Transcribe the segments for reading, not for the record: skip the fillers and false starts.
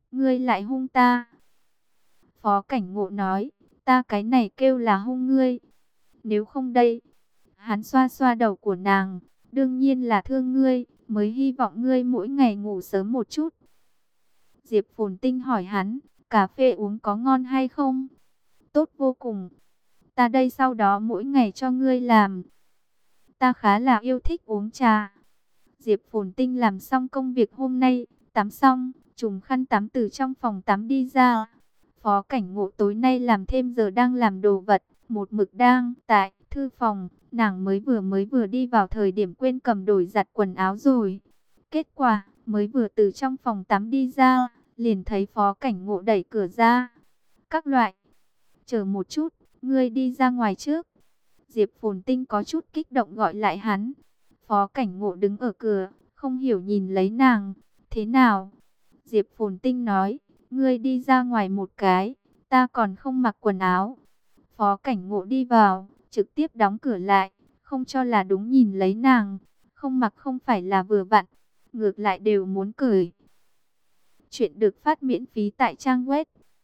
ngươi lại hung ta. Phó Cảnh Ngộ nói, ta cái này kêu là hung ngươi. Nếu không đây, hắn xoa xoa đầu của nàng, đương nhiên là thương ngươi, mới hy vọng ngươi mỗi ngày ngủ sớm một chút. Diệp Phồn Tinh hỏi hắn, cà phê uống có ngon hay không? Tốt vô cùng. Ta đây sau đó mỗi ngày cho ngươi làm. Ta khá là yêu thích uống trà. Diệp Phồn Tinh làm xong công việc hôm nay, tắm xong, trùm khăn tắm từ trong phòng tắm đi ra. Phó Cảnh Ngộ tối nay làm thêm giờ đang làm đồ vật, một mực đang tại thư phòng, nàng mới vừa đi vào thời điểm quên cầm đổi giặt quần áo rồi. Kết quả, mới vừa từ trong phòng tắm đi ra, liền thấy Phó Cảnh Ngộ đẩy cửa ra. Các loại, chờ một chút, ngươi đi ra ngoài trước. Diệp Phồn Tinh có chút kích động gọi lại hắn. Phó Cảnh Ngộ đứng ở cửa, không hiểu nhìn lấy nàng. Thế nào? Diệp Phồn Tinh nói, ngươi đi ra ngoài một cái, ta còn không mặc quần áo. Phó Cảnh Ngộ đi vào, trực tiếp đóng cửa lại, không cho là đúng nhìn lấy nàng. Không mặc không phải là vừa vặn, ngược lại đều muốn cởi. Chuyện được phát miễn phí tại trang web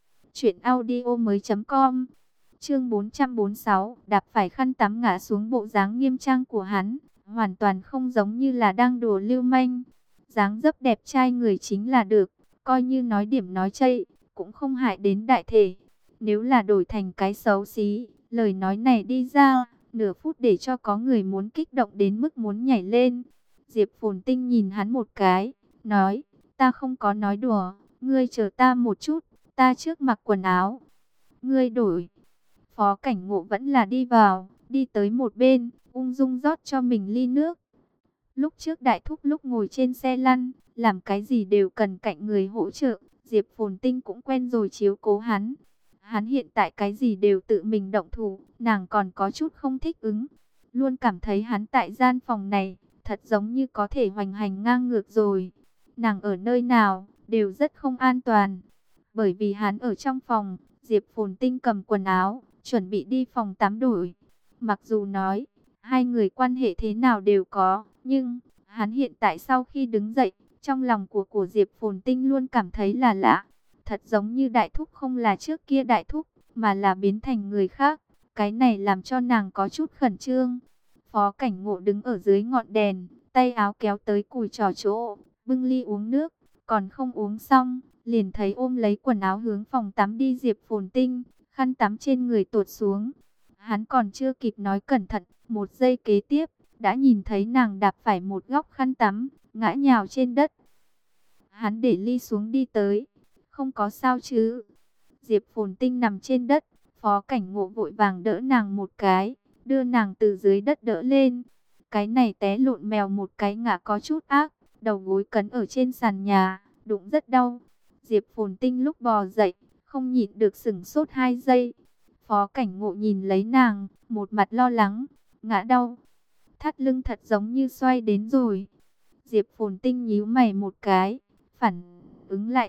truyệnaudiomoi.com. Chương 446, đạp phải khăn tắm ngã xuống, bộ dáng nghiêm trang của hắn, hoàn toàn không giống như là đang đùa lưu manh. Dáng dấp đẹp trai người chính là được, coi như nói điểm nói chây, cũng không hại đến đại thể. Nếu là đổi thành cái xấu xí, lời nói này đi ra, nửa phút để cho có người muốn kích động đến mức muốn nhảy lên. Diệp Phồn Tinh nhìn hắn một cái, nói, ta không có nói đùa, ngươi chờ ta một chút, ta trước mặc quần áo. Ngươi đổi. Phó Cảnh Ngộ vẫn là đi vào, đi tới một bên, ung dung rót cho mình ly nước. Lúc trước Đại Thúc lúc ngồi trên xe lăn, làm cái gì đều cần cạnh người hỗ trợ, Diệp Phồn Tinh cũng quen rồi chiếu cố hắn. Hắn hiện tại cái gì đều tự mình động thủ, nàng còn có chút không thích ứng. Luôn cảm thấy hắn tại gian phòng này, thật giống như có thể hoành hành ngang ngược rồi. Nàng ở nơi nào, đều rất không an toàn. Bởi vì hắn ở trong phòng, Diệp Phồn Tinh cầm quần áo, chuẩn bị đi phòng tắm đổi. Mặc dù nói, hai người quan hệ thế nào đều có, nhưng hắn hiện tại sau khi đứng dậy, trong lòng của Diệp Phồn Tinh luôn cảm thấy là lạ. Thật giống như Đại Thúc không là trước kia Đại Thúc, mà là biến thành người khác. Cái này làm cho nàng có chút khẩn trương. Phó Cảnh Ngộ đứng ở dưới ngọn đèn, tay áo kéo tới cùi trò chỗ, bưng ly uống nước, còn không uống xong, liền thấy ôm lấy quần áo hướng phòng tắm đi Diệp Phồn Tinh, khăn tắm trên người tuột xuống. Hắn còn chưa kịp nói cẩn thận, một giây kế tiếp, đã nhìn thấy nàng đạp phải một góc khăn tắm, ngã nhào trên đất. Hắn để ly xuống đi tới, không có sao chứ. Diệp Phồn Tinh nằm trên đất, Phó Cảnh Ngộ vội vàng đỡ nàng một cái, đưa nàng từ dưới đất đỡ lên. Cái này té lộn mèo một cái ngã có chút ác, đầu gối cấn ở trên sàn nhà, đụng rất đau. Diệp Phồn Tinh lúc bò dậy, không nhịn được sửng sốt 2 giây. Phó Cảnh Ngộ nhìn lấy nàng, một mặt lo lắng, ngã đau. Thắt lưng thật giống như xoay đến rồi. Diệp Phồn Tinh nhíu mày một cái, phản ứng lại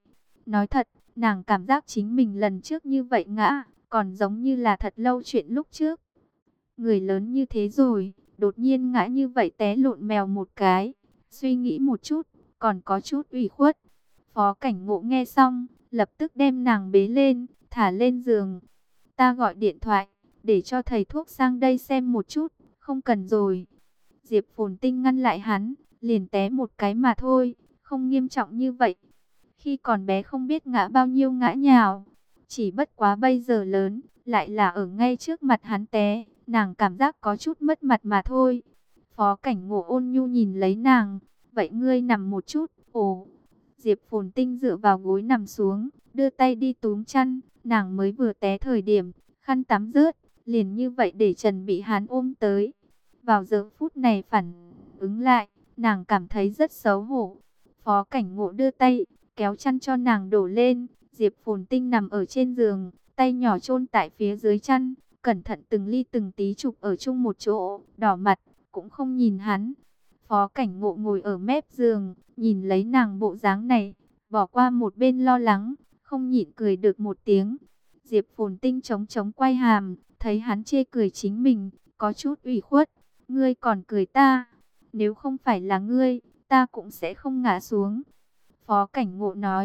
nói thật, nàng cảm giác chính mình lần trước như vậy ngã, còn giống như là thật lâu chuyện lúc trước. Người lớn như thế rồi, đột nhiên ngã như vậy té lộn mèo một cái, suy nghĩ một chút, còn có chút ủy khuất. Phó Cảnh Ngộ nghe xong, lập tức đem nàng bế lên, thả lên giường. Ta gọi điện thoại, để cho thầy thuốc sang đây xem một chút, không cần rồi. Diệp Phồn Tinh ngăn lại hắn, liền té một cái mà thôi, không nghiêm trọng như vậy. Khi còn bé không biết ngã bao nhiêu ngã nhào, chỉ bất quá bây giờ lớn, lại là ở ngay trước mặt hắn té, nàng cảm giác có chút mất mặt mà thôi. Phó Cảnh Ngộ ôn nhu nhìn lấy nàng, vậy ngươi nằm một chút, ồ. Diệp Phồn Tinh dựa vào gối nằm xuống, đưa tay đi túm chăn, nàng mới vừa té thời điểm, khăn tắm rớt, liền như vậy để Trần bị hắn ôm tới. Vào giờ phút này phản ứng lại, nàng cảm thấy rất xấu hổ. Phó Cảnh Ngộ đưa tay, kéo chăn cho nàng đổ lên, Diệp Phồn Tinh nằm ở trên giường, tay nhỏ chôn tại phía dưới chăn, cẩn thận từng ly từng tí chụp ở chung một chỗ, đỏ mặt, cũng không nhìn hắn. Phó Cảnh Ngộ ngồi ở mép giường, nhìn lấy nàng bộ dáng này, bỏ qua một bên lo lắng, không nhịn cười được một tiếng. Diệp Phồn Tinh chống chống quay hàm, thấy hắn chê cười chính mình, có chút ủy khuất. Ngươi còn cười ta, nếu không phải là ngươi, ta cũng sẽ không ngã xuống. Phó Cảnh Ngộ nói,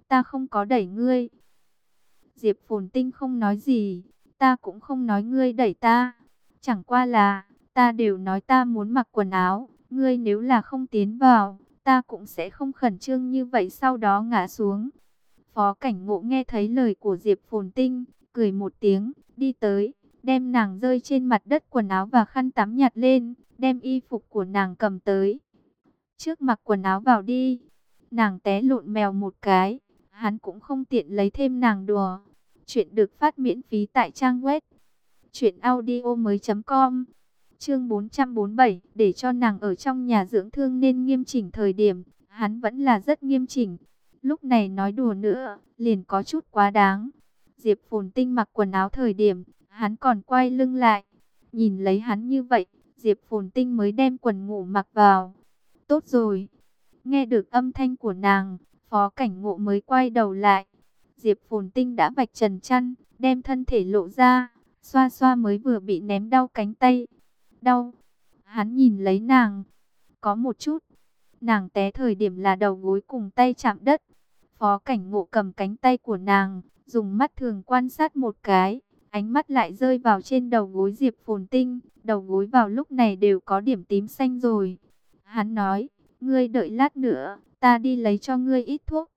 ta không có đẩy ngươi. Diệp Phồn Tinh không nói gì, ta cũng không nói ngươi đẩy ta. Chẳng qua là, ta đều nói ta muốn mặc quần áo, ngươi nếu là không tiến vào, ta cũng sẽ không khẩn trương như vậy sau đó ngã xuống. Phó Cảnh Ngộ nghe thấy lời của Diệp Phồn Tinh, cười một tiếng, đi tới, đem nàng rơi trên mặt đất quần áo và khăn tắm nhặt lên, đem y phục của nàng cầm tới. Trước mặc quần áo vào đi. Nàng té lộn mèo một cái, hắn cũng không tiện lấy thêm nàng đùa. Chuyện được phát miễn phí tại trang web truyệnaudiomoi.com. Chương 447, để cho nàng ở trong nhà dưỡng thương nên nghiêm chỉnh thời điểm, hắn vẫn là rất nghiêm chỉnh. Lúc này nói đùa nữa, liền có chút quá đáng. Diệp Phồn Tinh mặc quần áo thời điểm, hắn còn quay lưng lại. Nhìn lấy hắn như vậy, Diệp Phồn Tinh mới đem quần ngủ mặc vào. Tốt rồi. Nghe được âm thanh của nàng, Phó Cảnh Ngộ mới quay đầu lại. Diệp Phồn Tinh đã vạch trần chăn, đem thân thể lộ ra, xoa xoa mới vừa bị ném đau cánh tay. Đau. Hắn nhìn lấy nàng. Có một chút. Nàng té thời điểm là đầu gối cùng tay chạm đất. Phó Cảnh Ngộ cầm cánh tay của nàng, dùng mắt thường quan sát một cái. Ánh mắt lại rơi vào trên đầu gối Diệp Phồn Tinh. Đầu gối vào lúc này đều có điểm tím xanh rồi. Hắn nói, ngươi đợi lát nữa, ta đi lấy cho ngươi ít thuốc.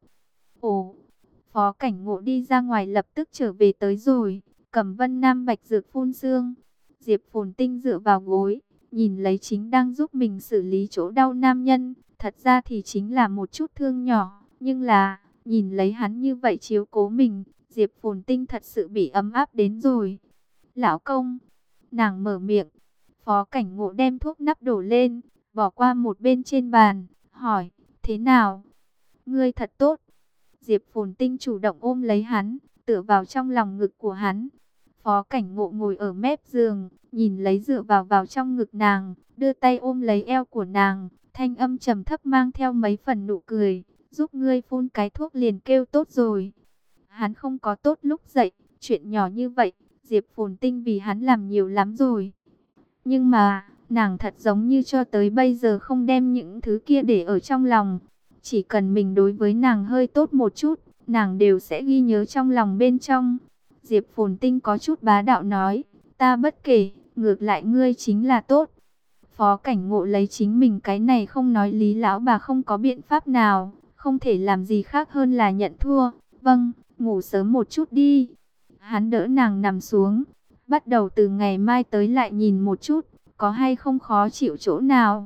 Ồ, Phó Cảnh Ngộ đi ra ngoài lập tức trở về tới rồi, cầm Vân Nam Bạch dược phun sương. Diệp Phồn Tinh dựa vào gối, nhìn lấy chính đang giúp mình xử lý chỗ đau nam nhân. Thật ra thì chính là một chút thương nhỏ, nhưng là, nhìn lấy hắn như vậy chiếu cố mình, Diệp Phồn Tinh thật sự bị ấm áp đến rồi. Lão công, nàng mở miệng, Phó Cảnh Ngộ đem thuốc nắp đổ lên, bỏ qua một bên trên bàn, hỏi, thế nào? Ngươi thật tốt. Diệp Phồn Tinh chủ động ôm lấy hắn, tựa vào trong lòng ngực của hắn. Phó Cảnh Ngộ ngồi ở mép giường, nhìn lấy dựa vào trong ngực nàng, đưa tay ôm lấy eo của nàng, thanh âm trầm thấp mang theo mấy phần nụ cười, giúp ngươi phun cái thuốc liền kêu tốt rồi. Hắn không có tốt lúc dậy, chuyện nhỏ như vậy, Diệp Phồn Tinh vì hắn làm nhiều lắm rồi. Nhưng mà, nàng thật giống như cho tới bây giờ không đem những thứ kia để ở trong lòng. Chỉ cần mình đối với nàng hơi tốt một chút, nàng đều sẽ ghi nhớ trong lòng bên trong. Diệp Phồn Tinh có chút bá đạo nói, ta bất kể, ngược lại ngươi chính là tốt. Phó Cảnh Ngộ lấy chính mình cái này không nói lý lão bà không có biện pháp nào, không thể làm gì khác hơn là nhận thua. Vâng, ngủ sớm một chút đi. Hắn đỡ nàng nằm xuống, bắt đầu từ ngày mai tới lại nhìn một chút, có hay không khó chịu chỗ nào.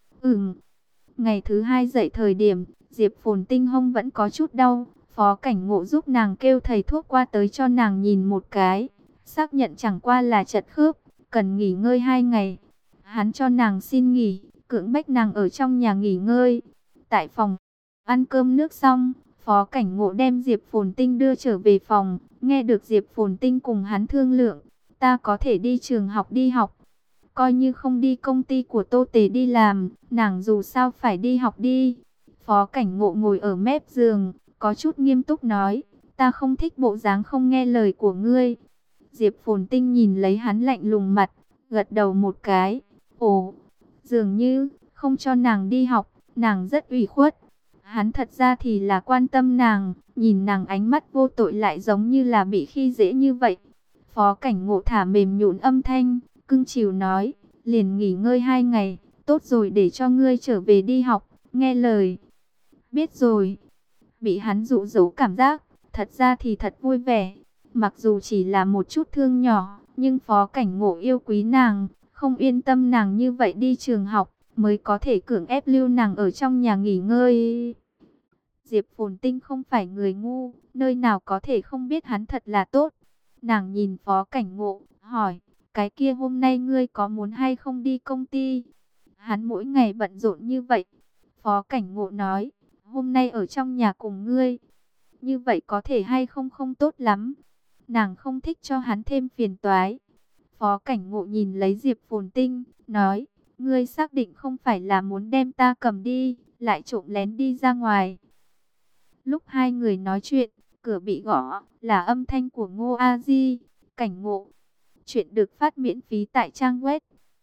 Ngày thứ hai dậy thời điểm, Diệp Phồn Tinh hông vẫn có chút đau. Phó Cảnh Ngộ giúp nàng kêu thầy thuốc qua tới cho nàng nhìn một cái. Xác nhận chẳng qua là chật khớp, cần nghỉ ngơi 2 ngày. Hắn cho nàng xin nghỉ, cưỡng bách nàng ở trong nhà nghỉ ngơi. Tại phòng ăn cơm nước xong, Phó Cảnh Ngộ đem Diệp Phồn Tinh đưa trở về phòng. Nghe được Diệp Phồn Tinh cùng hắn thương lượng, ta có thể đi trường học đi học. Coi như không đi công ty của Tô Tề đi làm, nàng dù sao phải đi học đi. Phó Cảnh Ngộ ngồi ở mép giường, có chút nghiêm túc nói, ta không thích bộ dáng không nghe lời của ngươi. Diệp Phồn Tinh nhìn lấy hắn lạnh lùng mặt, gật đầu một cái. Ồ, dường như không cho nàng đi học, nàng rất ủy khuất. Hắn thật ra thì là quan tâm nàng, nhìn nàng ánh mắt vô tội lại giống như là bị khi dễ như vậy. Phó Cảnh Ngộ thả mềm nhũn âm thanh, cưng chiều nói, liền nghỉ ngơi 2 ngày, tốt rồi để cho ngươi trở về đi học, nghe lời. Biết rồi. Bị hắn dụ dỗ cảm giác, thật ra thì thật vui vẻ. Mặc dù chỉ là một chút thương nhỏ, nhưng Phó Cảnh Ngộ yêu quý nàng, không yên tâm nàng như vậy đi trường học, mới có thể cưỡng ép lưu nàng ở trong nhà nghỉ ngơi. Diệp Phồn Tinh không phải người ngu, nơi nào có thể không biết hắn thật là tốt. Nàng nhìn Phó Cảnh Ngộ, hỏi, cái kia hôm nay ngươi có muốn hay không đi công ty? Hắn mỗi ngày bận rộn như vậy. Phó Cảnh Ngộ nói, hôm nay ở trong nhà cùng ngươi. Như vậy có thể hay không không tốt lắm. Nàng không thích cho hắn thêm phiền toái. Phó Cảnh Ngộ nhìn lấy Diệp Phồn Tinh, nói, ngươi xác định không phải là muốn đem ta cầm đi, lại trộm lén đi ra ngoài. Lúc hai người nói chuyện, cửa bị gõ, là âm thanh của Ngô A Di. Cảnh Ngộ. Chuyện được phát miễn phí tại trang web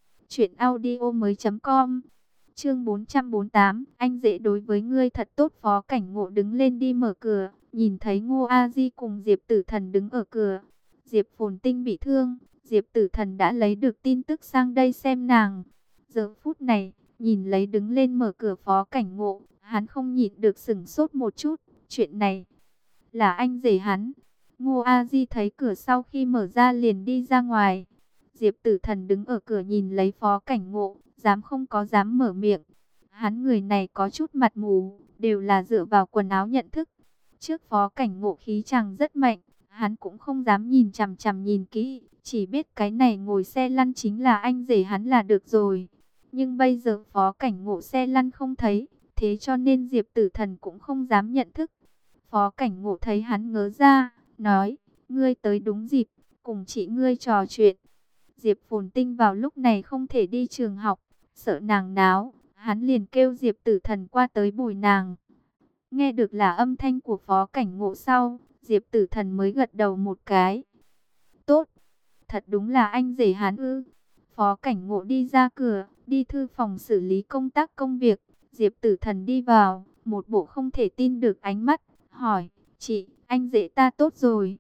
truyệnaudiomoi.com. Chương 448, anh dễ đối với ngươi thật tốt. Phó Cảnh Ngộ đứng lên đi mở cửa, nhìn thấy Ngô A Di cùng Diệp Tử Thần đứng ở cửa. Diệp Phồn Tinh bị thương, Diệp Tử Thần đã lấy được tin tức sang đây xem nàng. Giờ phút này, nhìn lấy đứng lên mở cửa Phó Cảnh Ngộ, hắn không nhịn được sửng sốt một chút. Chuyện này là anh rể hắn. Ngô A Di thấy cửa sau khi mở ra liền đi ra ngoài. Diệp Tử Thần đứng ở cửa nhìn lấy Phó Cảnh Ngộ, không có dám mở miệng. Hắn người này có chút mặt mù, đều là dựa vào quần áo nhận thức. Trước Phó Cảnh Ngộ khí chàng rất mạnh, hắn cũng không dám nhìn chằm chằm nhìn kỹ, chỉ biết cái này ngồi xe lăn chính là anh rể hắn là được rồi. Nhưng bây giờ Phó Cảnh Ngộ xe lăn không thấy, thế cho nên Diệp Tử Thần cũng không dám nhận thức. Phó Cảnh Ngộ thấy hắn ngớ ra, nói, ngươi tới đúng dịp, cùng chị ngươi trò chuyện. Diệp Phồn Tinh vào lúc này không thể đi trường học, sợ nàng náo, hắn liền kêu Diệp Tử Thần qua tới bồi nàng. Nghe được là âm thanh của Phó Cảnh Ngộ sau, Diệp Tử Thần mới gật đầu một cái. Tốt, thật đúng là anh rể hắn ư. Phó Cảnh Ngộ đi ra cửa, đi thư phòng xử lý công tác công việc. Diệp Tử Thần đi vào, một bộ không thể tin được ánh mắt, hỏi, chị, anh rể ta tốt rồi.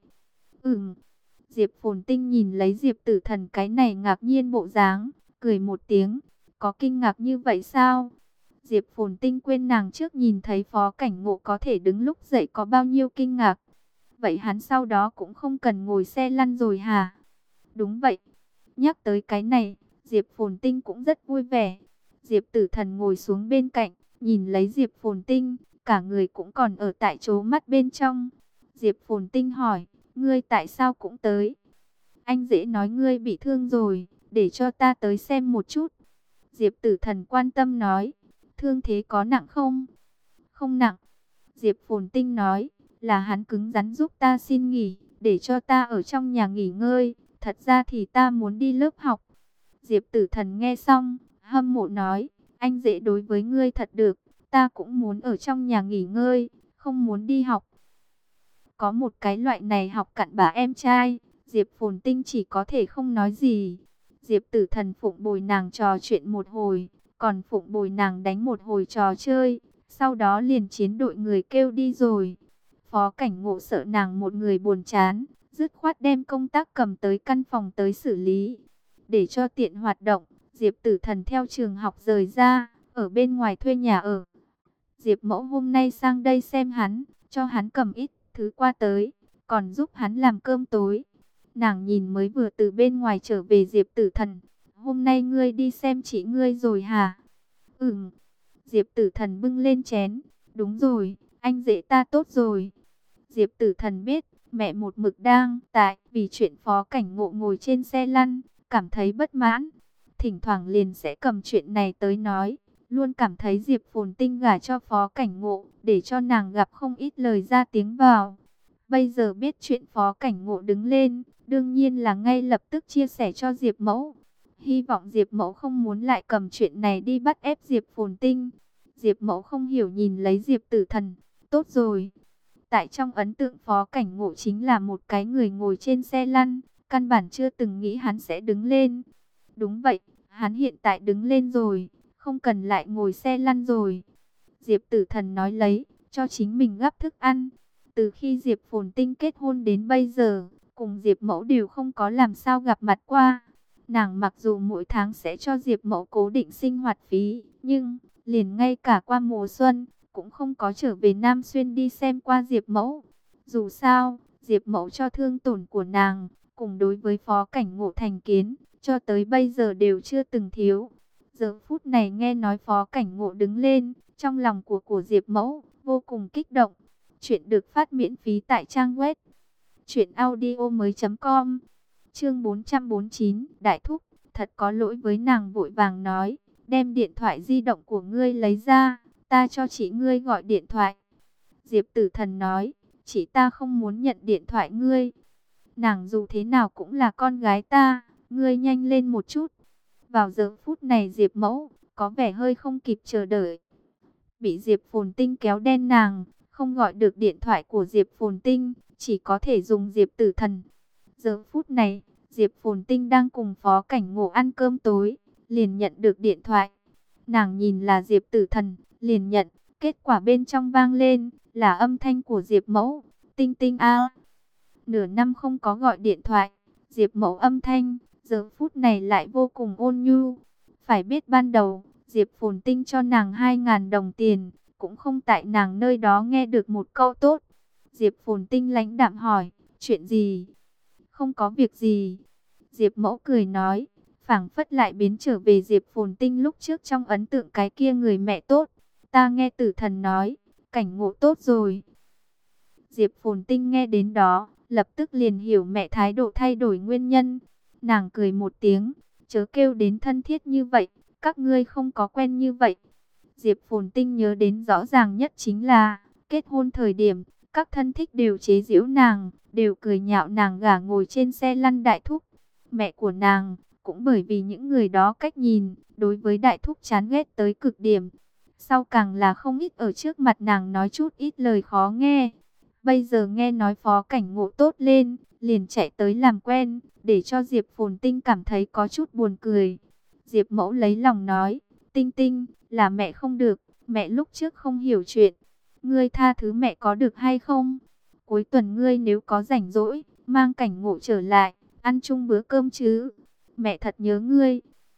Diệp Phồn Tinh nhìn lấy Diệp Tử Thần cái này ngạc nhiên bộ dáng, cười một tiếng, có kinh ngạc như vậy sao? Diệp Phồn Tinh quên nàng trước nhìn thấy Phó Cảnh Ngộ có thể đứng lúc dậy có bao nhiêu kinh ngạc. Vậy hắn sau đó cũng không cần ngồi xe lăn rồi hả? Đúng vậy. Nhắc tới cái này, Diệp Phồn Tinh cũng rất vui vẻ. Diệp Tử Thần ngồi xuống bên cạnh, nhìn lấy Diệp Phồn Tinh, cả người cũng còn ở tại chỗ mắt bên trong. Diệp Phồn Tinh hỏi, ngươi tại sao cũng tới? Anh dễ nói ngươi bị thương rồi, để cho ta tới xem một chút. Diệp Tử Thần quan tâm nói, thương thế có nặng không? Không nặng. Diệp Phồn Tinh nói, là hắn cứng rắn giúp ta xin nghỉ, để cho ta ở trong nhà nghỉ ngơi. Thật ra thì ta muốn đi lớp học. Diệp Tử Thần nghe xong, hâm mộ nói, anh dễ đối với ngươi thật được, ta cũng muốn ở trong nhà nghỉ ngơi, không muốn đi học. Có một cái loại này học cặn bã em trai, Diệp Phồn Tinh chỉ có thể không nói gì. Diệp Tử Thần phụng bồi nàng trò chuyện một hồi, còn phụng bồi nàng đánh một hồi trò chơi, sau đó liền chiến đội người kêu đi rồi. Phó Cảnh Ngộ sợ nàng một người buồn chán, dứt khoát đem công tác cầm tới căn phòng tới xử lý. Để cho tiện hoạt động, Diệp Tử Thần theo trường học rời ra, ở bên ngoài thuê nhà ở. Diệp Mẫu hôm nay sang đây xem hắn, cho hắn cầm ít thứ qua tới, còn giúp hắn làm cơm tối. Nàng nhìn mới vừa từ bên ngoài trở về Diệp Tử Thần, hôm nay ngươi đi xem chị ngươi rồi hả? Diệp Tử Thần bưng lên chén, đúng rồi, anh rể ta tốt rồi. Diệp Tử Thần biết, mẹ một mực đang tại vì chuyện Phó Cảnh Ngộ ngồi trên xe lăn, cảm thấy bất mãn. Thỉnh thoảng liền sẽ cầm chuyện này tới nói, luôn cảm thấy Diệp Phồn Tinh gả cho Phó Cảnh Ngộ, để cho nàng gặp không ít lời ra tiếng vào. Bây giờ biết chuyện Phó Cảnh Ngộ đứng lên, đương nhiên là ngay lập tức chia sẻ cho Diệp Mẫu. Hy vọng Diệp Mẫu không muốn lại cầm chuyện này đi bắt ép Diệp Phồn Tinh. Diệp Mẫu không hiểu nhìn lấy Diệp Tử Thần, tốt rồi. Tại trong ấn tượng Phó Cảnh Ngộ chính là một cái người ngồi trên xe lăn, căn bản chưa từng nghĩ hắn sẽ đứng lên. Đúng vậy, hắn hiện tại đứng lên rồi, không cần lại ngồi xe lăn rồi. Diệp Tử Thần nói lấy, cho chính mình gắp thức ăn. Từ khi Diệp Phồn Tinh kết hôn đến bây giờ, cùng Diệp Mẫu đều không có làm sao gặp mặt qua. Nàng mặc dù mỗi tháng sẽ cho Diệp Mẫu cố định sinh hoạt phí, nhưng liền ngay cả qua mùa xuân, cũng không có trở về Nam Xuyên đi xem qua Diệp Mẫu. Dù sao, Diệp Mẫu cho thương tổn của nàng, cùng đối với Phó Cảnh Ngộ thành kiến, cho tới bây giờ đều chưa từng thiếu. Giờ phút này nghe nói Phó Cảnh Ngộ đứng lên, trong lòng của Diệp Mẫu vô cùng kích động. Chuyện được phát miễn phí tại trang web truyệnaudiomoi.com. Chương 449, Đại Thúc, thật có lỗi với nàng vội vàng nói, đem điện thoại di động của ngươi lấy ra, ta cho chị ngươi gọi điện thoại. Diệp Tử Thần nói, chị ta không muốn nhận điện thoại ngươi. Nàng dù thế nào cũng là con gái ta, ngươi nhanh lên một chút. Vào giờ phút này Diệp Mẫu có vẻ hơi không kịp chờ đợi. Bị Diệp Phồn Tinh kéo đen nàng, không gọi được điện thoại của Diệp Phồn Tinh, chỉ có thể dùng Diệp Tử Thần. Giờ phút này, Diệp Phồn Tinh đang cùng Phó Cảnh Ngộ ăn cơm tối, liền nhận được điện thoại. Nàng nhìn là Diệp Tử Thần, liền nhận, Kết quả bên trong vang lên là âm thanh của Diệp Mẫu. Tinh Tinh a. Nửa năm không có gọi điện thoại, Diệp Mẫu âm thanh giờ phút này lại vô cùng ôn nhu. Phải biết ban đầu Diệp Phồn Tinh cho nàng 2.000 đồng tiền, cũng không tại nàng nơi đó nghe được một câu tốt. Diệp Phồn Tinh lãnh đạm hỏi, chuyện gì? Không có việc gì. Diệp Mẫu cười nói, phảng phất lại biến trở về Diệp Phồn Tinh lúc trước trong ấn tượng cái kia người mẹ tốt. Ta nghe Tử Thần nói, cảnh ngộ tốt rồi. Diệp Phồn Tinh nghe đến đó, lập tức liền hiểu mẹ thái độ thay đổi nguyên nhân. Nàng cười một tiếng, chớ kêu đến thân thiết như vậy, các ngươi không có quen như vậy. Diệp Phồn Tinh nhớ đến rõ ràng nhất chính là, kết hôn thời điểm, các thân thích đều chế giễu nàng, đều cười nhạo nàng gả ngồi trên xe lăn đại thúc. Mẹ của nàng, cũng bởi vì những người đó cách nhìn, đối với đại thúc chán ghét tới cực điểm. Sau càng là không ít ở trước mặt nàng nói chút ít lời khó nghe. Bây giờ nghe nói Phó Cảnh Ngộ tốt lên, liền chạy tới làm quen, để cho Diệp Phồn Tinh cảm thấy có chút buồn cười. Diệp Mẫu lấy lòng nói, Tinh Tinh, là mẹ không được, mẹ lúc trước không hiểu chuyện. Ngươi tha thứ mẹ có được hay không? Cuối tuần ngươi nếu có rảnh rỗi, mang Cảnh Ngộ trở lại, ăn chung bữa cơm chứ. Mẹ thật nhớ ngươi.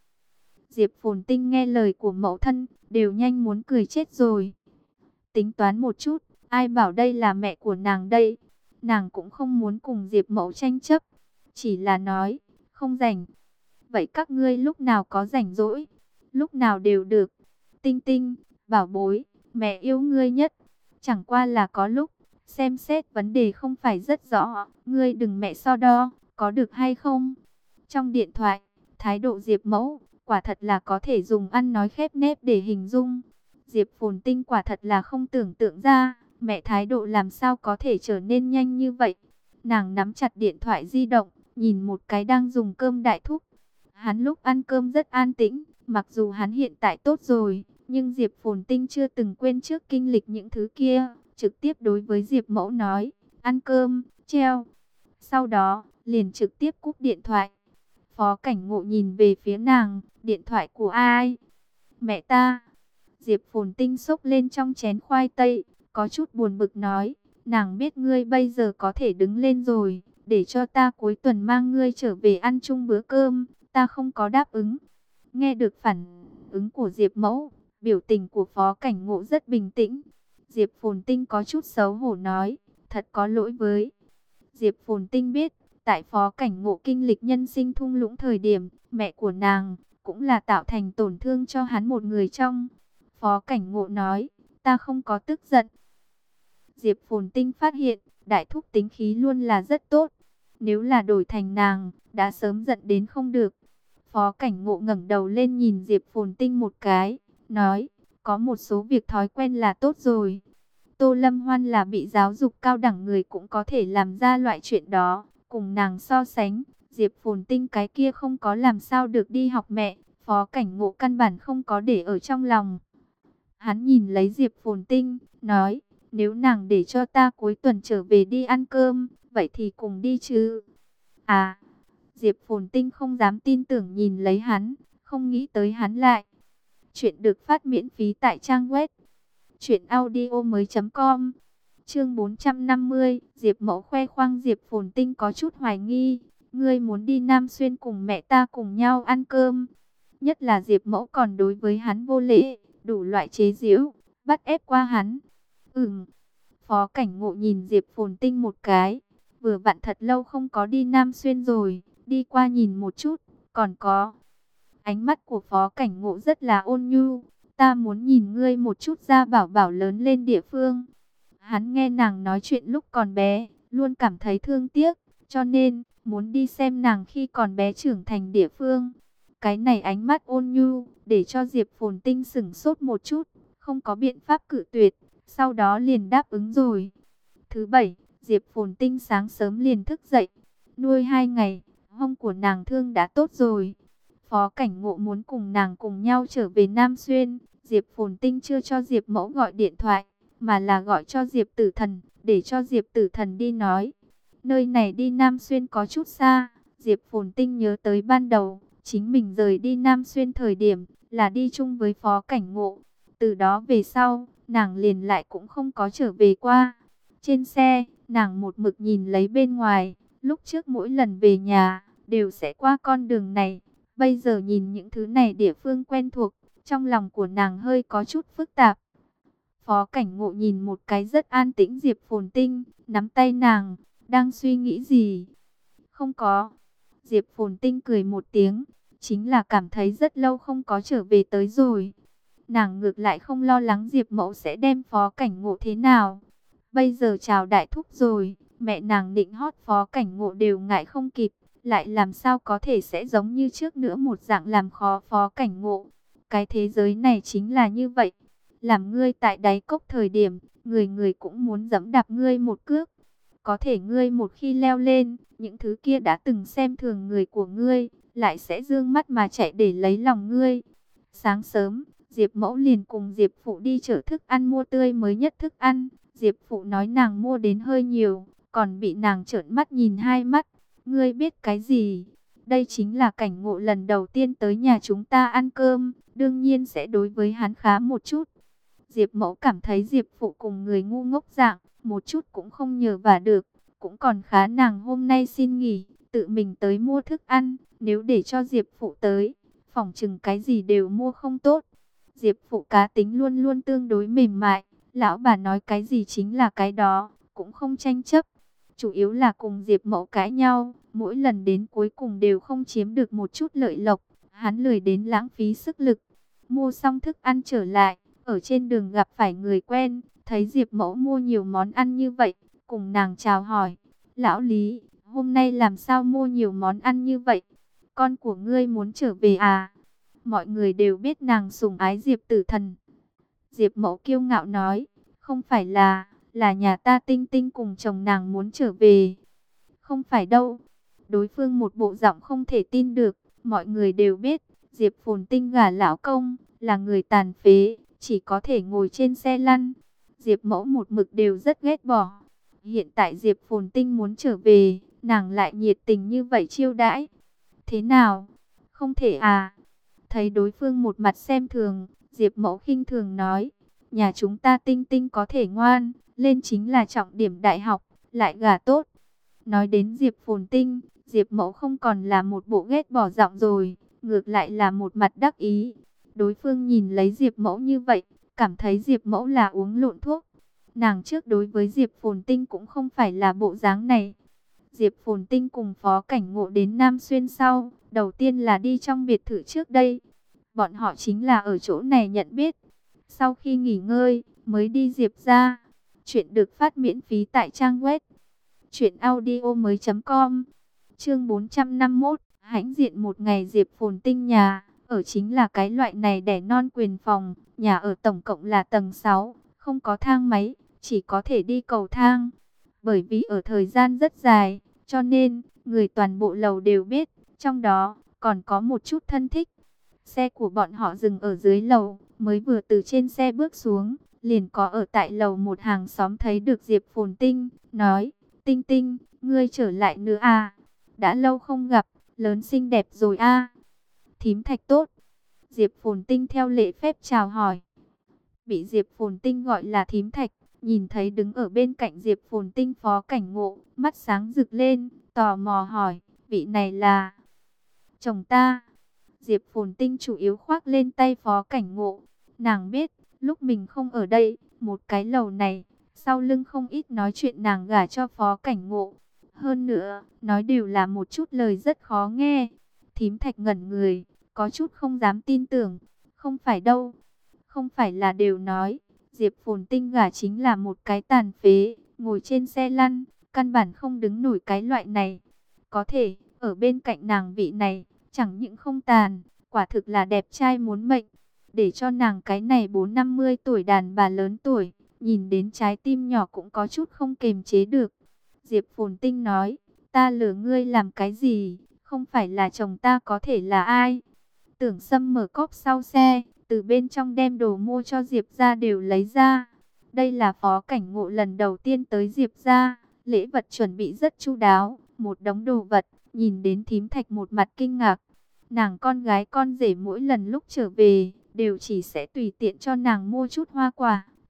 Diệp Phồn Tinh nghe lời của mẫu thân, đều nhanh muốn cười chết rồi. Tính toán một chút, ai bảo đây là mẹ của nàng đây? Nàng cũng không muốn cùng Diệp Mẫu tranh chấp, chỉ là nói, không rảnh. Vậy các ngươi lúc nào có rảnh rỗi? Lúc nào đều được. Tinh Tinh, bảo bối, mẹ yêu ngươi nhất. Chẳng qua là có lúc, xem xét vấn đề không phải rất rõ. Ngươi đừng mẹ so đo, có được hay không? Trong điện thoại, thái độ Diệp Mẫu, quả thật là có thể dùng ăn nói khép nép để hình dung. Diệp Phồn Tinh quả thật là không tưởng tượng ra, mẹ thái độ làm sao có thể trở nên nhanh như vậy. Nàng nắm chặt điện thoại di động, nhìn một cái đang dùng cơm đại thúc. Hắn lúc ăn cơm rất an tĩnh, mặc dù hắn hiện tại tốt rồi, nhưng Diệp Phồn Tinh chưa từng quên trước kinh lịch những thứ kia, trực tiếp đối với Diệp Mẫu nói, ăn cơm, treo. Sau đó, liền trực tiếp cúp điện thoại. Phó Cảnh Ngộ nhìn về phía nàng, điện thoại của ai? Mẹ ta. Diệp Phồn Tinh xốc lên trong chén khoai tây, có chút buồn bực nói, nàng biết ngươi bây giờ có thể đứng lên rồi, để cho ta cuối tuần mang ngươi trở về ăn chung bữa cơm, ta không có đáp ứng. Nghe được phản ứng của Diệp Mẫu, biểu tình của Phó Cảnh Ngộ rất bình tĩnh. Diệp Phồn Tinh có chút xấu hổ nói, thật có lỗi với. Diệp Phồn Tinh biết, tại Phó Cảnh Ngộ kinh lịch nhân sinh thung lũng thời điểm, mẹ của nàng cũng là tạo thành tổn thương cho hắn một người trong. Phó Cảnh Ngộ nói, ta không có tức giận. Diệp Phồn Tinh phát hiện, đại thúc tính khí luôn là rất tốt. Nếu là đổi thành nàng, đã sớm giận đến không được. Phó Cảnh Ngộ ngẩng đầu lên nhìn Diệp Phồn Tinh một cái, nói, có một số việc thói quen là tốt rồi. Tô Lâm Hoan là bị giáo dục cao đẳng người cũng có thể làm ra loại chuyện đó. Cùng nàng so sánh, Diệp Phồn Tinh cái kia không có làm sao được đi học mẹ. Phó Cảnh Ngộ căn bản không có để ở trong lòng. Hắn nhìn lấy Diệp Phồn Tinh, nói, nếu nàng để cho ta cuối tuần trở về đi ăn cơm, vậy thì cùng đi chứ. À, Diệp Phồn Tinh không dám tin tưởng nhìn lấy hắn, không nghĩ tới hắn lại. Chuyện được phát miễn phí tại trang web truyệnaudiomoi.com. Chương 450, Diệp Mẫu khoe khoang. Diệp Phồn Tinh có chút hoài nghi, ngươi muốn đi Nam Xuyên cùng mẹ ta cùng nhau ăn cơm. Nhất là Diệp Mẫu còn đối với hắn vô lễ, đủ loại chế giễu, bắt ép qua hắn. Phó Cảnh Ngộ nhìn Diệp Phồn Tinh một cái, vừa vặn thật lâu không có đi Nam Xuyên rồi, đi qua nhìn một chút, còn có. Ánh mắt của Phó Cảnh Ngộ rất là ôn nhu, ta muốn nhìn ngươi một chút Gia Bảo Bảo lớn lên địa phương. Hắn nghe nàng nói chuyện lúc còn bé, luôn cảm thấy thương tiếc, cho nên muốn đi xem nàng khi còn bé trưởng thành địa phương. Cái này ánh mắt ôn nhu, để cho Diệp Phồn Tinh sửng sốt một chút, không có biện pháp cự tuyệt, sau đó liền đáp ứng rồi. Thứ bảy, Diệp Phồn Tinh sáng sớm liền thức dậy, nuôi 2 ngày, hông của nàng thương đã tốt rồi. Phó Cảnh Ngộ muốn cùng nàng cùng nhau trở về Nam Xuyên, Diệp Phồn Tinh chưa cho Diệp Mẫu gọi điện thoại, mà là gọi cho Diệp Tử Thần, để cho Diệp Tử Thần đi nói. Nơi này đi Nam Xuyên có chút xa, Diệp Phồn Tinh nhớ tới ban đầu, chính mình rời đi Nam Xuyên thời điểm, là đi chung với Phó Cảnh Ngộ. Từ đó về sau, nàng liền lại cũng không có trở về qua. Trên xe, nàng một mực nhìn lấy bên ngoài, lúc trước mỗi lần về nhà, đều sẽ qua con đường này. Bây giờ nhìn những thứ này địa phương quen thuộc, trong lòng của nàng hơi có chút phức tạp. Phó Cảnh Ngộ nhìn một cái rất an tĩnh Diệp Phồn Tinh, nắm tay nàng, đang suy nghĩ gì? Không có. Diệp Phồn Tinh cười một tiếng, chính là cảm thấy rất lâu không có trở về tới rồi. Nàng ngược lại không lo lắng Diệp Mẫu sẽ đem Phó Cảnh Ngộ thế nào. Bây giờ chào đại thúc rồi, mẹ nàng định hót Phó Cảnh Ngộ đều ngại không kịp, lại làm sao có thể sẽ giống như trước nữa một dạng làm khó Phó Cảnh Ngộ. Cái thế giới này chính là như vậy. Làm ngươi tại đáy cốc thời điểm, người người cũng muốn giẫm đạp ngươi một cước. Có thể ngươi một khi leo lên, những thứ kia đã từng xem thường người của ngươi, lại sẽ dương mắt mà chạy để lấy lòng ngươi. Sáng sớm, Diệp Mẫu liền cùng Diệp Phụ đi chở thức ăn mua tươi mới nhất thức ăn. Diệp Phụ nói nàng mua đến hơi nhiều, còn bị nàng trợn mắt nhìn hai mắt. Ngươi biết cái gì? Đây chính là Cảnh Ngộ lần đầu tiên tới nhà chúng ta ăn cơm, đương nhiên sẽ đối với hắn khá một chút. Diệp Mẫu cảm thấy Diệp Phụ cùng người ngu ngốc dạng, một chút cũng không nhờ vả được, cũng còn khá nàng hôm nay xin nghỉ, tự mình tới mua thức ăn, nếu để cho Diệp Phụ tới, phỏng chừng cái gì đều mua không tốt. Diệp Phụ cá tính luôn luôn tương đối mềm mại, lão bà nói cái gì chính là cái đó, cũng không tranh chấp. Chủ yếu là cùng Diệp Mẫu cãi nhau, mỗi lần đến cuối cùng đều không chiếm được một chút lợi lộc, hắn lười đến lãng phí sức lực. Mua xong thức ăn trở lại, ở trên đường gặp phải người quen, thấy Diệp Mẫu mua nhiều món ăn như vậy, cùng nàng chào hỏi. Lão Lý, hôm nay làm sao mua nhiều món ăn như vậy? Con của ngươi muốn trở về à? Mọi người đều biết nàng sủng ái Diệp Tử Thần. Diệp Mẫu kiêu ngạo nói, không phải là nhà ta Tinh Tinh cùng chồng nàng muốn trở về. Không phải đâu. Đối phương một bộ giọng không thể tin được, mọi người đều biết, Diệp Phồn Tinh gả lão công, là người tàn phế, chỉ có thể ngồi trên xe lăn. Diệp Mẫu một mực đều rất ghét bỏ. Hiện tại Diệp Phồn Tinh muốn trở về, nàng lại nhiệt tình như vậy chiêu đãi. Thế nào? Không thể à? Thấy đối phương một mặt xem thường, Diệp Mẫu khinh thường nói, nhà chúng ta Tinh Tinh có thể ngoan, lên chính là trọng điểm đại học, lại gả tốt. Nói đến Diệp Phồn Tinh, Diệp Mẫu không còn là một bộ ghét bỏ giọng rồi, ngược lại là một mặt đắc ý. Đối phương nhìn lấy Diệp Mẫu như vậy, cảm thấy Diệp Mẫu là uống lộn thuốc. Nàng trước đối với Diệp Phồn Tinh cũng không phải là bộ dáng này. Diệp Phồn Tinh cùng Phó Cảnh Ngộ đến Nam Xuyên sau, đầu tiên là đi trong biệt thự trước đây. Bọn họ chính là ở chỗ này nhận biết. Sau khi nghỉ ngơi, mới đi Diệp ra. Chuyện được phát miễn phí tại trang web truyệnaudiomoi.com. Chương 451, hãnh diện một ngày Diệp Phồn Tinh nhà ở chính là cái loại này đẻ non quyền phòng, nhà ở tổng cộng là tầng 6, không có thang máy, chỉ có thể đi cầu thang. Bởi vì ở thời gian rất dài, cho nên người toàn bộ lầu đều biết, trong đó còn có một chút thân thích. Xe của bọn họ dừng ở dưới lầu, mới vừa từ trên xe bước xuống, liền có ở tại lầu một hàng xóm thấy được Diệp Phồn Tinh, nói, Tinh Tinh, ngươi trở lại nữa à? Đã lâu không gặp, lớn xinh đẹp rồi a. Thím Thạch tốt. Diệp Phồn Tinh theo lễ phép chào hỏi. Bị Diệp Phồn Tinh gọi là thím Thạch, nhìn thấy đứng ở bên cạnh Diệp Phồn Tinh Phó Cảnh Ngộ, mắt sáng rực lên, tò mò hỏi, vị này là chồng ta. Diệp Phồn Tinh chủ yếu khoác lên tay Phó Cảnh Ngộ. Nàng biết, lúc mình không ở đây, một cái lầu này, sau lưng không ít nói chuyện nàng gả cho Phó Cảnh Ngộ. Hơn nữa, nói đều là một chút lời rất khó nghe. Thím Thạch ngẩn người, có chút không dám tin tưởng. Không phải đâu. Không phải là đều nói, Diệp Phồn Tinh gả chính là một cái tàn phế, ngồi trên xe lăn, căn bản không đứng nổi cái loại này. Có thể, ở bên cạnh nàng vị này, chẳng những không tàn, quả thực là đẹp trai muốn mệnh. Để cho nàng cái này 40-50 tuổi đàn bà lớn tuổi, nhìn đến trái tim nhỏ cũng có chút không kềm chế được. Diệp Phồn Tinh nói, ta lừa ngươi làm cái gì, không phải là chồng ta có thể là ai. Tưởng Sâm mở cốp sau xe, từ bên trong đem đồ mua cho Diệp ra đều lấy ra. Đây là Phó Cảnh Ngộ lần đầu tiên tới Diệp ra, lễ vật chuẩn bị rất chu đáo, một đống đồ vật, nhìn đến thím Thạch một mặt kinh ngạc. Nàng con gái con rể mỗi lần lúc trở về, đều chỉ sẽ tùy tiện cho nàng mua chút hoa quả,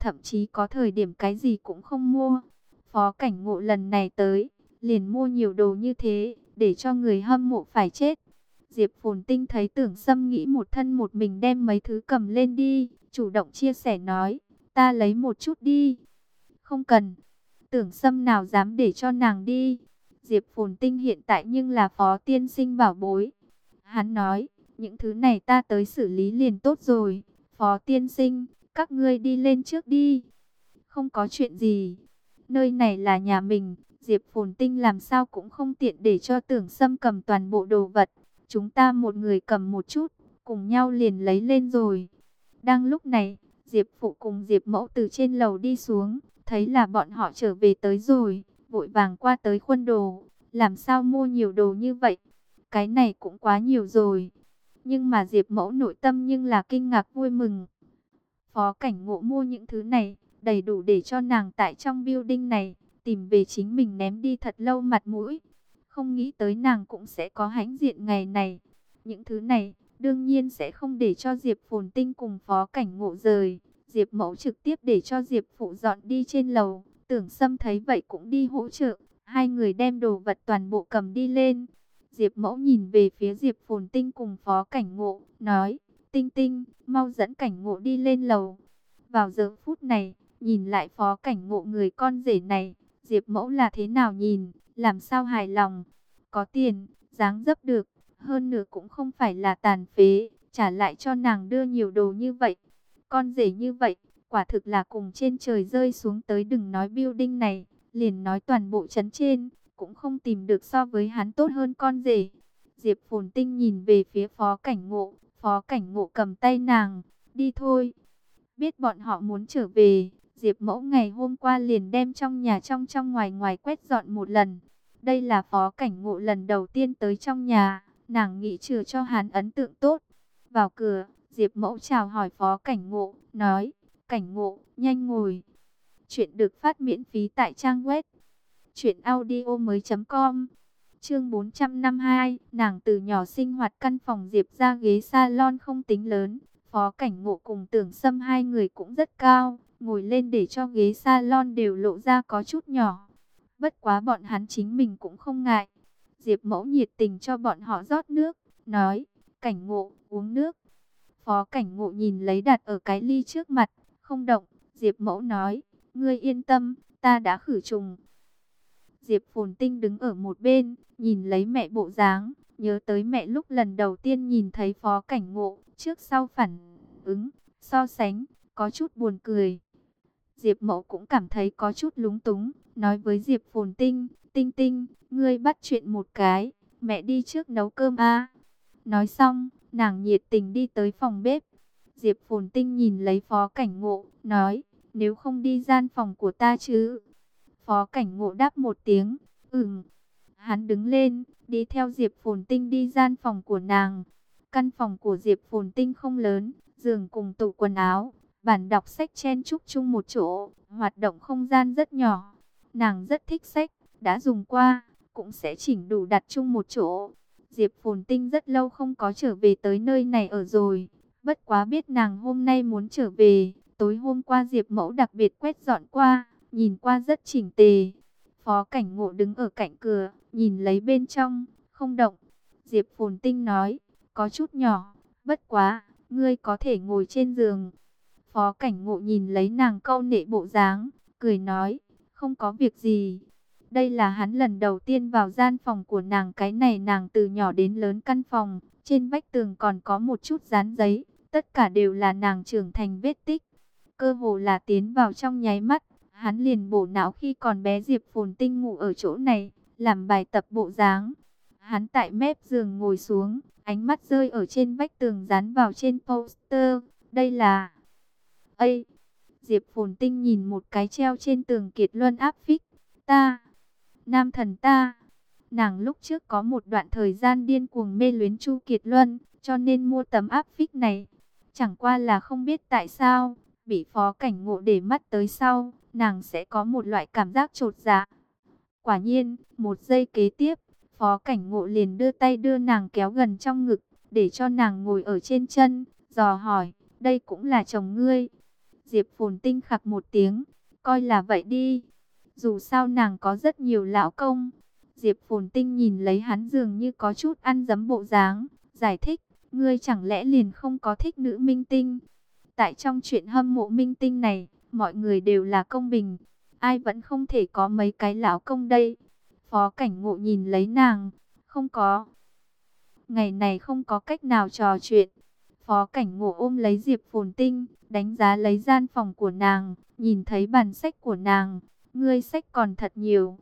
thậm chí có thời điểm cái gì cũng không mua. Phó Cảnh Ngộ lần này tới, liền mua nhiều đồ như thế, để cho người hâm mộ phải chết. Diệp Phồn Tinh thấy Tưởng Sâm nghĩ một thân một mình đem mấy thứ cầm lên đi, chủ động chia sẻ nói, ta lấy một chút đi. Không cần. Tưởng Sâm nào dám để cho nàng đi. Diệp Phồn Tinh hiện tại nhưng là phó tiên sinh bảo bối. Hắn nói, những thứ này ta tới xử lý liền tốt rồi. Phó tiên sinh, các ngươi đi lên trước đi. Không có chuyện gì. Nơi này là nhà mình. Diệp Phồn Tinh làm sao cũng không tiện để cho Tưởng Sâm cầm toàn bộ đồ vật. Chúng ta một người cầm một chút, cùng nhau liền lấy lên rồi. Đang lúc này, Diệp Phụ cùng Diệp Mẫu từ trên lầu đi xuống, thấy là bọn họ trở về tới rồi, vội vàng qua tới khuôn đồ. Làm sao mua nhiều đồ như vậy? Cái này cũng quá nhiều rồi. Nhưng mà Diệp Mẫu nội tâm nhưng là kinh ngạc vui mừng. Phó Cảnh Ngộ mua những thứ này, đầy đủ để cho nàng tại trong building này, tìm về chính mình ném đi thật lâu mặt mũi. Không nghĩ tới nàng cũng sẽ có hãnh diện ngày này. Những thứ này, đương nhiên sẽ không để cho Diệp Phồn Tinh cùng Phó Cảnh Ngộ rời. Diệp Mẫu trực tiếp để cho Diệp Phụ dọn đi trên lầu. Tưởng Sâm thấy vậy cũng đi hỗ trợ. Hai người đem đồ vật toàn bộ cầm đi lên. Diệp Mẫu nhìn về phía Diệp Phồn Tinh cùng Phó Cảnh Ngộ, nói, Tinh Tinh, mau dẫn Cảnh Ngộ đi lên lầu. Vào giờ phút này, nhìn lại Phó Cảnh Ngộ người con rể này, Diệp Mẫu là thế nào nhìn, làm sao hài lòng. Có tiền, dáng dấp được, hơn nữa cũng không phải là tàn phế, trả lại cho nàng đưa nhiều đồ như vậy. Con rể như vậy, quả thực là cùng trên trời rơi xuống tới, đừng nói building này, liền nói toàn bộ trấn trên, cũng không tìm được so với hắn tốt hơn con rể. Diệp Phồn Tinh nhìn về phía Phó Cảnh Ngộ cầm tay nàng, đi thôi. Biết bọn họ muốn trở về, Diệp Mẫu ngày hôm qua liền đem trong nhà trong ngoài ngoài quét dọn một lần. Đây là Phó Cảnh Ngộ lần đầu tiên tới trong nhà, nàng nghĩ chừa cho hắn ấn tượng tốt. Vào cửa, Diệp Mẫu chào hỏi Phó Cảnh Ngộ, nói, Cảnh Ngộ, nhanh ngồi. Chuyện được phát miễn phí tại trang web truyệnaudiomoi.com. Chương 452, nàng từ nhỏ sinh hoạt căn phòng Diệp ra ghế salon không tính lớn. Phó Cảnh Ngộ cùng Tưởng Sâm hai người cũng rất cao, ngồi lên để cho ghế salon đều lộ ra có chút nhỏ. Bất quá bọn hắn chính mình cũng không ngại. Diệp Mẫu nhiệt tình cho bọn họ rót nước, nói, Cảnh Ngộ, uống nước. Phó Cảnh Ngộ nhìn lấy đặt ở cái ly trước mặt, không động. Diệp Mẫu nói, ngươi yên tâm, ta đã khử trùng. Diệp Phồn Tinh đứng ở một bên, nhìn lấy mẹ bộ dáng, nhớ tới mẹ lúc lần đầu tiên nhìn thấy Phó Cảnh Ngộ, trước sau phản ứng, so sánh, có chút buồn cười. Diệp Mẫu cũng cảm thấy có chút lúng túng, nói với Diệp Phồn Tinh, Tinh Tinh, ngươi bắt chuyện một cái, mẹ đi trước nấu cơm a. Nói xong, nàng nhiệt tình đi tới phòng bếp. Diệp Phồn Tinh nhìn lấy Phó Cảnh Ngộ, nói, nếu không đi gian phòng của ta chứ. Phó Cảnh Ngộ đáp một tiếng, Hắn đứng lên, đi theo Diệp Phồn Tinh đi gian phòng của nàng. Căn phòng của Diệp Phồn Tinh không lớn, giường cùng tủ quần áo, bàn đọc sách chen chúc chung một chỗ, hoạt động không gian rất nhỏ. Nàng rất thích sách, đã dùng qua, cũng sẽ chỉnh đủ đặt chung một chỗ. Diệp Phồn Tinh rất lâu không có trở về tới nơi này ở rồi. Bất quá biết nàng hôm nay muốn trở về, tối hôm qua Diệp Mẫu đặc biệt quét dọn qua, nhìn qua rất chỉnh tề. Phó Cảnh Ngộ đứng ở cạnh cửa, nhìn lấy bên trong, không động. Diệp Phồn Tinh nói, có chút nhỏ, bất quá, ngươi có thể ngồi trên giường. Phó Cảnh Ngộ nhìn lấy nàng câu nệ bộ dáng, cười nói, không có việc gì. Đây là hắn lần đầu tiên vào gian phòng của nàng, cái này nàng từ nhỏ đến lớn căn phòng, trên vách tường còn có một chút dán giấy, tất cả đều là nàng trưởng thành vết tích. Cơ hồ là tiến vào trong nháy mắt, hắn liền bổ não khi còn bé Diệp Phồn Tinh ngủ ở chỗ này, làm bài tập bộ dáng. Hắn tại mép giường ngồi xuống, ánh mắt rơi ở trên vách tường dán vào trên poster. Đây là... Ây! Diệp Phồn Tinh nhìn một cái treo trên tường Kiệt Luân áp phích. Ta! Nam thần ta! Nàng lúc trước có một đoạn thời gian điên cuồng mê luyến Chu Kiệt Luân, cho nên mua tấm áp phích này. Chẳng qua là không biết tại sao, bị Phó Cảnh Ngộ để mắt tới sau, nàng sẽ có một loại cảm giác chột dạ. Quả nhiên, một giây kế tiếp, Phó Cảnh Ngộ liền đưa tay đưa nàng kéo gần trong ngực, để cho nàng ngồi ở trên chân, dò hỏi, đây cũng là chồng ngươi. Diệp Phồn Tinh khặc một tiếng, coi là vậy đi. Dù sao nàng có rất nhiều lão công. Diệp Phồn Tinh nhìn lấy hắn dường như có chút ăn dấm bộ dáng, giải thích, ngươi chẳng lẽ liền không có thích nữ minh tinh? Tại trong chuyện hâm mộ minh tinh này, mọi người đều là công bình, ai vẫn không thể có mấy cái lão công đây. Phó Cảnh Ngộ nhìn lấy nàng, không có. Ngày này không có cách nào trò chuyện. Phó Cảnh Ngộ ôm lấy Diệp Phồn Tinh, đánh giá lấy gian phòng của nàng, nhìn thấy bàn sách của nàng, ngươi sách còn thật nhiều.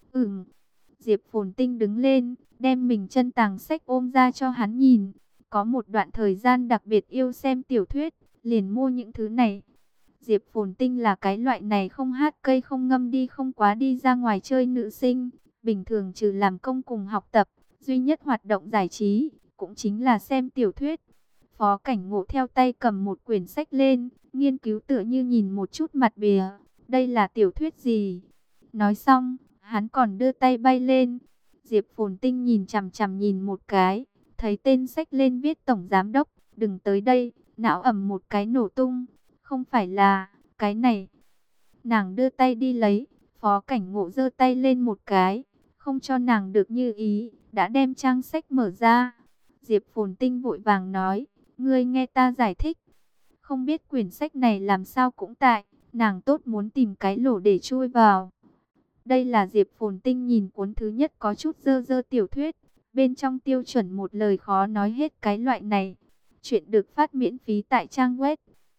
Diệp Phồn Tinh đứng lên, đem mình chân tàng sách ôm ra cho hắn nhìn. Có một đoạn thời gian đặc biệt yêu xem tiểu thuyết, liền mua những thứ này. Diệp Phồn Tinh là cái loại này không hát cây không ngâm đi không quá đi ra ngoài chơi nữ sinh. Bình thường trừ làm công cùng học tập, duy nhất hoạt động giải trí, cũng chính là xem tiểu thuyết. Phó Cảnh Ngộ theo tay cầm một quyển sách lên, nghiên cứu tựa như nhìn một chút mặt bìa. Đây là tiểu thuyết gì? Nói xong, hắn còn đưa tay bay lên. Diệp Phồn Tinh nhìn chằm chằm nhìn một cái, thấy tên sách lên viết Tổng Giám Đốc, đừng tới đây, não ầm một cái nổ tung. Không phải là, cái này. Nàng đưa tay đi lấy, Phó Cảnh Ngộ giơ tay lên một cái, không cho nàng được như ý, đã đem trang sách mở ra. Diệp Phồn Tinh vội vàng nói, ngươi nghe ta giải thích. Không biết quyển sách này làm sao cũng tại, nàng tốt muốn tìm cái lỗ để chui vào. Đây là Diệp Phồn Tinh nhìn cuốn thứ nhất có chút dơ dơ tiểu thuyết, bên trong tiêu chuẩn một lời khó nói hết cái loại này. Chuyện được phát miễn phí tại trang web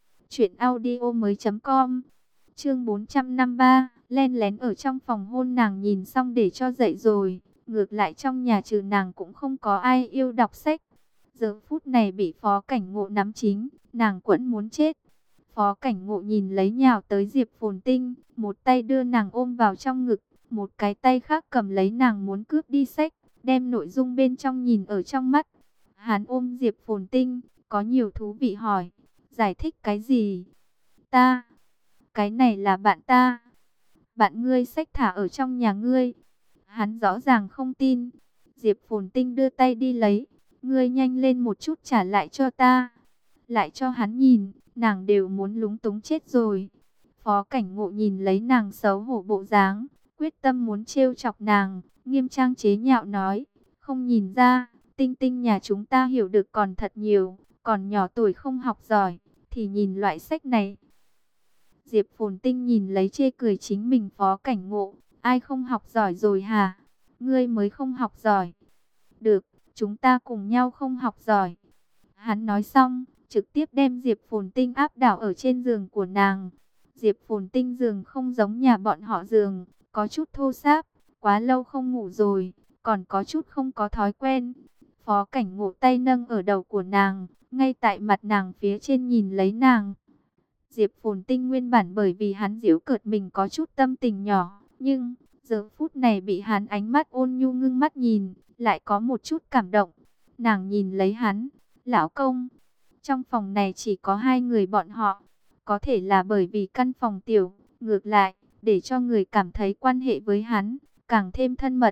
truyệnaudiomoi.com. Chương 453, len lén ở trong phòng hôn nàng nhìn xong để cho dậy rồi, ngược lại trong nhà trừ nàng cũng không có ai yêu đọc sách. Giờ phút này bị Phó Cảnh Ngộ nắm chính, nàng quẫn muốn chết. Phó Cảnh Ngộ nhìn lấy nhào tới Diệp Phồn Tinh, một tay đưa nàng ôm vào trong ngực, một cái tay khác cầm lấy nàng muốn cướp đi sách, đem nội dung bên trong nhìn ở trong mắt. Hắn ôm Diệp Phồn Tinh, có nhiều thú vị hỏi, giải thích cái gì? Ta, cái này là bạn ta. Bạn ngươi sách thả ở trong nhà ngươi. Hắn rõ ràng không tin. Diệp Phồn Tinh đưa tay đi lấy, ngươi nhanh lên một chút trả lại cho ta. Lại cho hắn nhìn, nàng đều muốn lúng túng chết rồi. Phó Cảnh Ngộ nhìn lấy nàng xấu hổ bộ dáng, quyết tâm muốn trêu chọc nàng, nghiêm trang chế nhạo nói, không nhìn ra, Tinh Tinh nhà chúng ta hiểu được còn thật nhiều, còn nhỏ tuổi không học giỏi, thì nhìn loại sách này. Diệp Phồn Tinh nhìn lấy chê cười chính mình Phó Cảnh Ngộ, ai không học giỏi rồi hả? Ngươi mới không học giỏi. Được, chúng ta cùng nhau không học giỏi. Hắn nói xong, trực tiếp đem Diệp Phồn Tinh áp đảo ở trên giường của nàng. Diệp Phồn Tinh giường không giống nhà bọn họ giường, có chút thô ráp, quá lâu không ngủ rồi, còn có chút không có thói quen. Phó Cảnh Ngộ tay nâng ở đầu của nàng, ngay tại mặt nàng phía trên nhìn lấy nàng. Diệp Phồn Tinh nguyên bản bởi vì hắn giễu cợt mình có chút tâm tình nhỏ, nhưng giờ phút này bị hắn ánh mắt ôn nhu ngưng mắt nhìn, lại có một chút cảm động. Nàng nhìn lấy hắn, lão công, trong phòng này chỉ có hai người bọn họ, có thể là bởi vì căn phòng tiểu, ngược lại, để cho người cảm thấy quan hệ với hắn, càng thêm thân mật.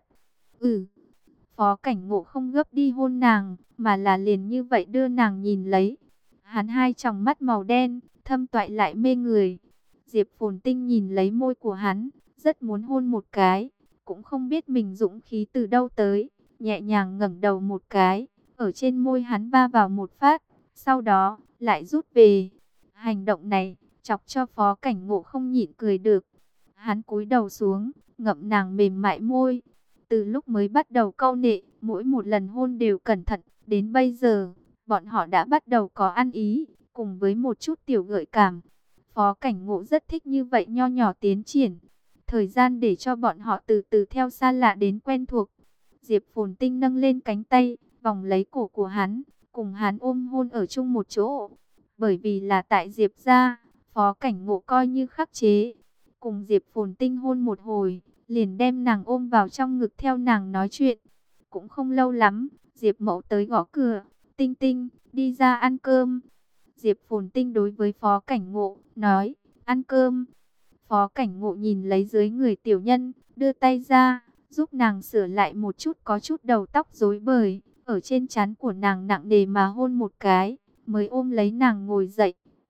Phó Cảnh Ngộ không gấp đi hôn nàng, mà là liền như vậy đưa nàng nhìn lấy. Hắn hai tròng mắt màu đen, thâm toại lại mê người. Diệp Phồn Tinh nhìn lấy môi của hắn, rất muốn hôn một cái, cũng không biết mình dũng khí từ đâu tới, nhẹ nhàng ngẩng đầu một cái, ở trên môi hắn va vào một phát, sau đó lại rút về. Hành động này chọc cho Phó Cảnh Ngộ không nhịn cười được. Hắn cúi đầu xuống, ngậm nàng mềm mại môi. Từ lúc mới bắt đầu câu nệ, mỗi một lần hôn đều cẩn thận, đến bây giờ, bọn họ đã bắt đầu có ăn ý, cùng với một chút tiểu gợi cảm. Phó Cảnh Ngộ rất thích như vậy nho nhỏ tiến triển. Thời gian để cho bọn họ từ từ theo xa lạ đến quen thuộc. Diệp Phồn Tinh nâng lên cánh tay, vòng lấy cổ của hắn, cùng hắn ôm hôn ở chung một chỗ. Bởi vì là tại Diệp gia, Phó Cảnh Ngộ coi như khắc chế. Cùng Diệp Phồn Tinh hôn một hồi, liền đem nàng ôm vào trong ngực theo nàng nói chuyện. Cũng không lâu lắm, Diệp Mẫu tới gõ cửa, Tinh Tinh, đi ra ăn cơm. Diệp Phồn Tinh đối với Phó Cảnh Ngộ, nói, ăn cơm. Phó Cảnh Ngộ nhìn lấy dưới người tiểu nhân, đưa tay ra, giúp nàng sửa lại một chút có chút đầu tóc rối bời, ở trên trán của nàng nặng nề mà hôn một cái, mới ôm lấy nàng ngồi dậy.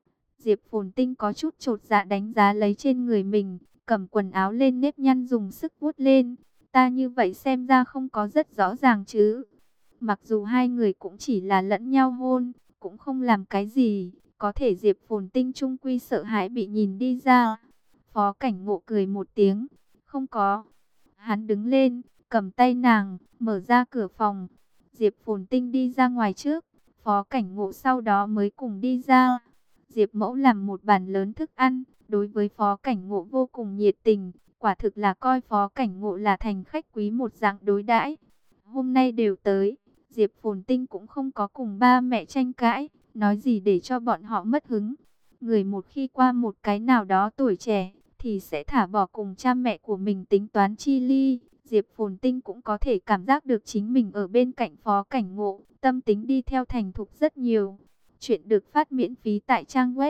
Diệp Phồn Tinh có chút chột dạ đánh giá lấy trên người mình, cầm quần áo lên nếp nhăn dùng sức vuốt lên. Ta như vậy xem ra không có rất rõ ràng chứ. Mặc dù hai người cũng chỉ là lẫn nhau hôn, cũng không làm cái gì, có thể Diệp Phồn Tinh chung quy sợ hãi bị nhìn đi ra. Phó Cảnh Ngộ cười một tiếng, không có. Hắn đứng lên, cầm tay nàng, mở ra cửa phòng. Diệp Phồn Tinh đi ra ngoài trước, Phó Cảnh Ngộ sau đó mới cùng đi ra. Diệp Mẫu làm một bàn lớn thức ăn, đối với Phó Cảnh Ngộ vô cùng nhiệt tình, quả thực là coi Phó Cảnh Ngộ là thành khách quý một dạng đối đãi. Hôm nay đều tới, Diệp Phồn Tinh cũng không có cùng ba mẹ tranh cãi, nói gì để cho bọn họ mất hứng. Người một khi qua một cái nào đó tuổi trẻ, thì sẽ thả bỏ cùng cha mẹ của mình tính toán chi ly. Diệp Phồn Tinh cũng có thể cảm giác được chính mình ở bên cạnh Phó Cảnh Ngộ, tâm tính đi theo thành thục rất nhiều. Chuyện được phát miễn phí tại trang web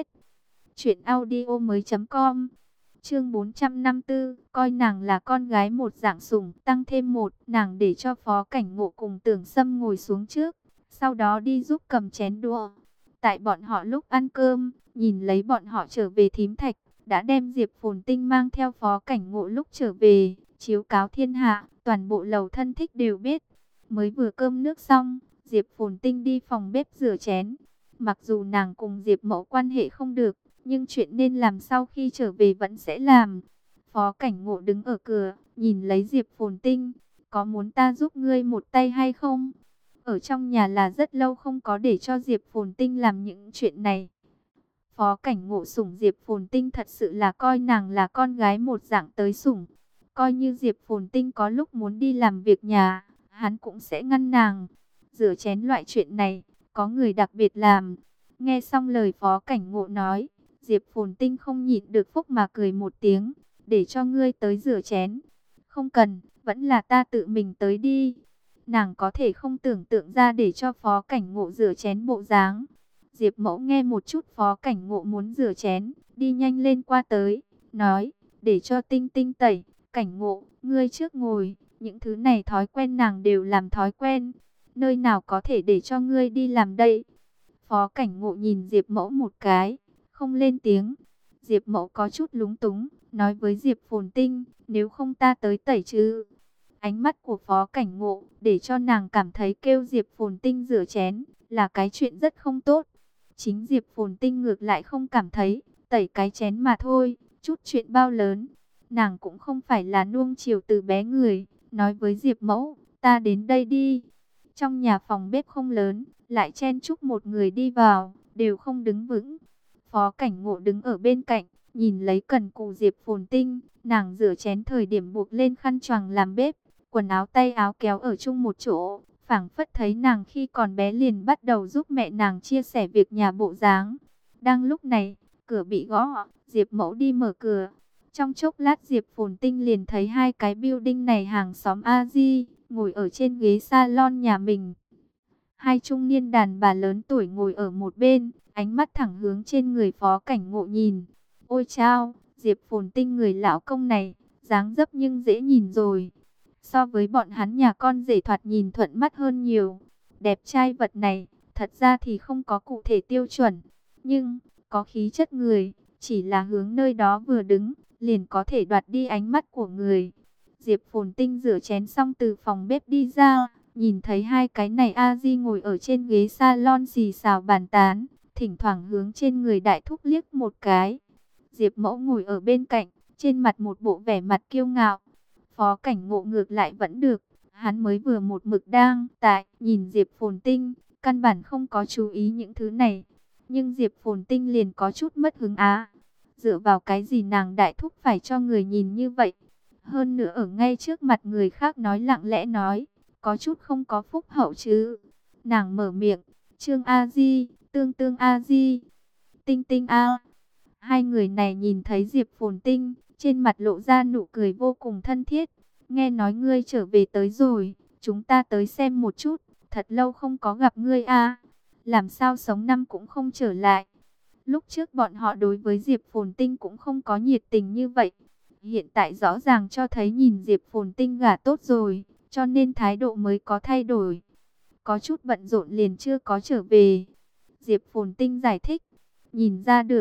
truyệnaudiomoi.com. Chương 454, coi nàng là con gái một dạng sủng, tăng thêm một, nàng để cho Phó Cảnh Ngộ cùng Tưởng Sâm ngồi xuống trước, sau đó đi giúp cầm chén đũa. Tại bọn họ lúc ăn cơm, nhìn lấy bọn họ trở về Thím Thạch, đã đem Diệp Phồn Tinh mang theo Phó Cảnh Ngộ lúc trở về, chiếu cáo thiên hạ, toàn bộ lầu thân thích đều biết. Mới vừa cơm nước xong, Diệp Phồn Tinh đi phòng bếp rửa chén. Mặc dù nàng cùng Diệp Mẫu quan hệ không được, nhưng chuyện nên làm sau khi trở về vẫn sẽ làm. Phó Cảnh Ngộ đứng ở cửa, nhìn lấy Diệp Phồn Tinh, có muốn ta giúp ngươi một tay hay không? Ở trong nhà là rất lâu không có để cho Diệp Phồn Tinh làm những chuyện này. Phó Cảnh Ngộ sủng Diệp Phồn Tinh thật sự là coi nàng là con gái một dạng tới sủng. Coi như Diệp Phồn Tinh có lúc muốn đi làm việc nhà, hắn cũng sẽ ngăn nàng. Rửa chén loại chuyện này, có người đặc biệt làm. Nghe xong lời Phó Cảnh Ngộ nói, Diệp Phồn Tinh không nhịn được phúc mà cười một tiếng, để cho ngươi tới rửa chén. Không cần, vẫn là ta tự mình tới đi. Nàng có thể không tưởng tượng ra để cho Phó Cảnh Ngộ rửa chén bộ dáng. Diệp Mẫu nghe một chút Phó Cảnh Ngộ muốn rửa chén, đi nhanh lên qua tới, nói, để cho Tinh Tinh tẩy. Cảnh Ngộ, ngươi trước ngồi, những thứ này thói quen nàng đều làm thói quen. Nơi nào có thể để cho ngươi đi làm đây? Phó Cảnh Ngộ nhìn Diệp Mẫu một cái, không lên tiếng. Diệp Mẫu có chút lúng túng, nói với Diệp Phồn Tinh, nếu không ta tới tẩy chứ. Ánh mắt của Phó Cảnh Ngộ, để cho nàng cảm thấy kêu Diệp Phồn Tinh rửa chén, là cái chuyện rất không tốt. Chính Diệp Phồn Tinh ngược lại không cảm thấy, tẩy cái chén mà thôi, chút chuyện bao lớn. Nàng cũng không phải là nuông chiều từ bé người, nói với Diệp Mẫu, ta đến đây đi. Trong nhà phòng bếp không lớn, lại chen chúc một người đi vào, đều không đứng vững. Phó Cảnh Ngộ đứng ở bên cạnh, nhìn lấy cần cù Diệp Phồn Tinh, nàng rửa chén thời điểm buộc lên khăn choàng làm bếp, quần áo tay áo kéo ở chung một chỗ, phảng phất thấy nàng khi còn bé liền bắt đầu giúp mẹ nàng chia sẻ việc nhà bộ dáng. Đang lúc này, cửa bị gõ, Diệp Mẫu đi mở cửa. Trong chốc lát Diệp Phồn Tinh liền thấy hai cái building này hàng xóm A-di, ngồi ở trên ghế salon nhà mình. Hai trung niên đàn bà lớn tuổi ngồi ở một bên, ánh mắt thẳng hướng trên người Phó Cảnh Ngộ nhìn. Ôi chao, Diệp Phồn Tinh người lão công này, dáng dấp nhưng dễ nhìn rồi. So với bọn hắn nhà con rể thoạt nhìn thuận mắt hơn nhiều. Đẹp trai vật này, thật ra thì không có cụ thể tiêu chuẩn, nhưng có khí chất người, chỉ là hướng nơi đó vừa đứng, liền có thể đoạt đi ánh mắt của người. Diệp Phồn Tinh rửa chén xong từ phòng bếp đi ra, nhìn thấy hai cái này A-di ngồi ở trên ghế salon xì xào bàn tán, thỉnh thoảng hướng trên người đại thúc liếc một cái. Diệp Mẫu ngồi ở bên cạnh, trên mặt một bộ vẻ mặt kiêu ngạo. Phó Cảnh Ngộ ngược lại vẫn được, hắn mới vừa một mực đang nhìn Diệp Phồn Tinh, căn bản không có chú ý những thứ này. Nhưng Diệp Phồn Tinh liền có chút mất hứng á. Dựa vào cái gì nàng đại thúc phải cho người nhìn như vậy? Hơn nữa ở ngay trước mặt người khác nói lặng lẽ nói, có chút không có phúc hậu chứ. Nàng mở miệng, Trương A Di, Tương Tương A Di, Tinh Tinh A. Hai người này nhìn thấy Diệp Phồn Tinh, trên mặt lộ ra nụ cười vô cùng thân thiết. Nghe nói ngươi trở về tới rồi, chúng ta tới xem một chút, thật lâu không có gặp ngươi a. Làm sao sống năm cũng không trở lại. Lúc trước bọn họ đối với Diệp Phồn Tinh cũng không có nhiệt tình như vậy. Hiện tại rõ ràng cho thấy nhìn Diệp Phồn Tinh gả tốt rồi, cho nên thái độ mới có thay đổi. Có chút bận rộn liền chưa có trở về. Diệp Phồn Tinh giải thích, nhìn ra được,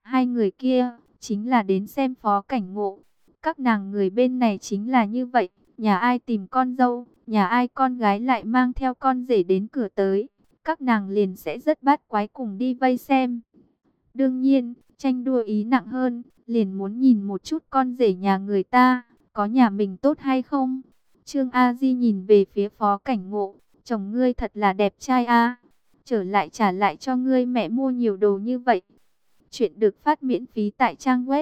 Hai người kia chính là đến xem Phó Cảnh Ngộ. Các nàng người bên này chính là như vậy, nhà ai tìm con dâu, nhà ai con gái lại mang theo con rể đến cửa tới, các nàng liền sẽ rất bát quái cùng đi vây xem. Đương nhiên, tranh đua ý nặng hơn, liền muốn nhìn một chút con rể nhà người ta, có nhà mình tốt hay không. Trương A Di nhìn về phía Phó Cảnh Ngộ, chồng ngươi thật là đẹp trai a, trở lại trả lại cho ngươi mẹ mua nhiều đồ như vậy. Chuyện được phát miễn phí tại trang web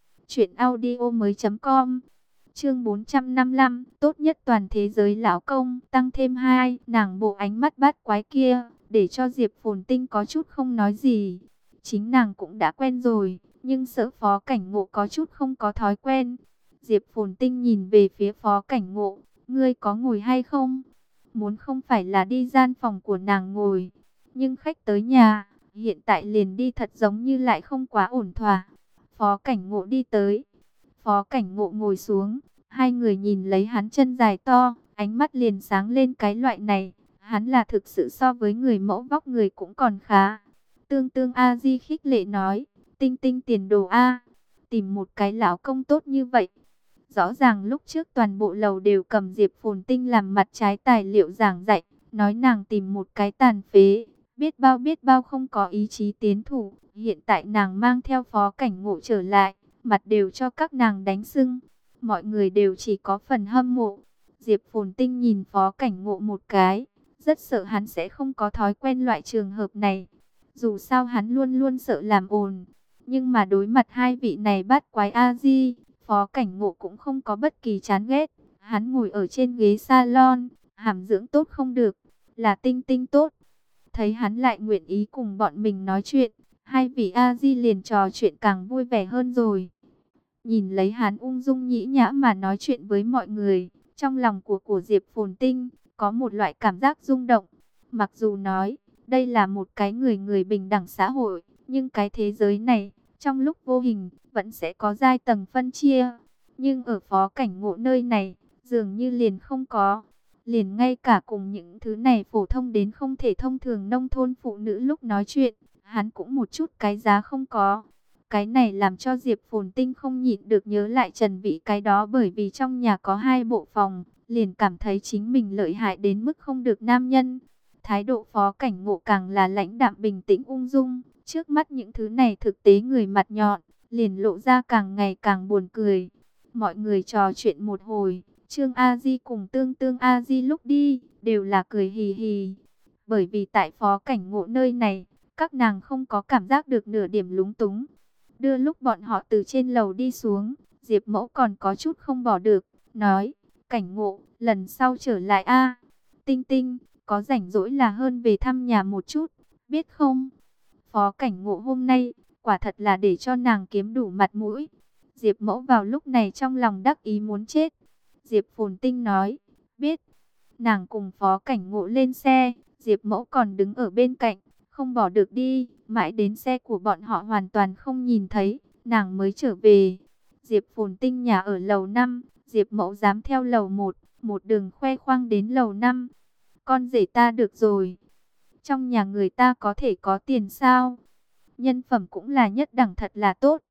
truyệnaudiomoi.com. Chương 455, tốt nhất toàn thế giới lão công, tăng thêm 2, nàng bộ ánh mắt bát quái kia, để cho Diệp Phồn Tinh có chút không nói gì. Chính nàng cũng đã quen rồi, nhưng sợ Phó Cảnh Ngộ có chút không có thói quen. Diệp Phồn Tinh nhìn về phía Phó Cảnh Ngộ, ngươi có ngồi hay không? Muốn không phải là đi gian phòng của nàng ngồi, nhưng khách tới nhà, hiện tại liền đi thật giống như lại không quá ổn thỏa. Phó Cảnh Ngộ đi tới, Phó Cảnh Ngộ ngồi xuống, hai người nhìn lấy hắn chân dài to, ánh mắt liền sáng lên cái loại này. Hắn là thực sự so với người mẫu vóc người cũng còn khá. Tương Tương A Di khích lệ nói, Tinh Tinh tiền đồ A, tìm một cái lão công tốt như vậy. Rõ ràng lúc trước toàn bộ lầu đều cầm Diệp Phồn Tinh làm mặt trái tài liệu giảng dạy, nói nàng tìm một cái tàn phế, biết bao không có ý chí tiến thủ. Hiện tại nàng mang theo Phó Cảnh Ngộ trở lại, mặt đều cho các nàng đánh sưng. Mọi người đều chỉ có phần hâm mộ. Diệp Phồn Tinh nhìn Phó Cảnh Ngộ một cái, rất sợ hắn sẽ không có thói quen loại trường hợp này. Dù sao hắn luôn luôn sợ làm ồn, nhưng mà đối mặt hai vị này bát quái a di, Phó Cảnh Ngộ cũng không có bất kỳ chán ghét. Hắn ngồi ở trên ghế salon, hàm dưỡng tốt không được, là Tinh Tinh tốt. Thấy hắn lại nguyện ý cùng bọn mình nói chuyện, hai vị a di liền trò chuyện càng vui vẻ hơn rồi. Nhìn lấy hắn ung dung nhĩ nhã mà nói chuyện với mọi người, trong lòng của Diệp Phồn Tinh có một loại cảm giác rung động. Mặc dù nói đây là một cái người bình đẳng xã hội, nhưng cái thế giới này trong lúc vô hình vẫn sẽ có giai tầng phân chia. Nhưng ở Phó Cảnh Ngộ nơi này dường như liền không có. Liền ngay cả cùng những thứ này phổ thông đến không thể thông thường nông thôn phụ nữ lúc nói chuyện, hắn cũng một chút cái giá không có. Cái này làm cho Diệp Phồn Tinh không nhịn được nhớ lại Trần Vĩ cái đó, bởi vì trong nhà có 2 bộ phòng, liền cảm thấy chính mình lợi hại đến mức không được nam nhân. Thái độ Phó Cảnh Ngộ càng là lãnh đạm bình tĩnh ung dung, trước mắt những thứ này thực tế người mặt nhọn, liền lộ ra càng ngày càng buồn cười. Mọi người trò chuyện một hồi, Trương A Di cùng Tương Tương A Di lúc đi, đều là cười hì hì. Bởi vì tại Phó Cảnh Ngộ nơi này, các nàng không có cảm giác được nửa điểm lúng túng. Đưa lúc bọn họ từ trên lầu đi xuống, Diệp Mẫu còn có chút không bỏ được, nói, Cảnh Ngộ, lần sau trở lại a. Tinh Tinh, có rảnh rỗi là hơn về thăm nhà một chút, biết không? Phó Cảnh Ngộ hôm nay, quả thật là để cho nàng kiếm đủ mặt mũi. Diệp Mẫu vào lúc này trong lòng đắc ý muốn chết. Diệp Phồn Tinh nói, biết. Nàng cùng Phó Cảnh Ngộ lên xe, Diệp Mẫu còn đứng ở bên cạnh, không bỏ được đi, mãi đến xe của bọn họ hoàn toàn không nhìn thấy, nàng mới trở về. Diệp Phồn Tinh nhà ở lầu 5, Diệp Mẫu dám theo lầu 1, một đường khoe khoang đến lầu 5. Con rể ta được rồi. Trong nhà người ta có thể có tiền sao? Nhân phẩm cũng là nhất đẳng thật là tốt.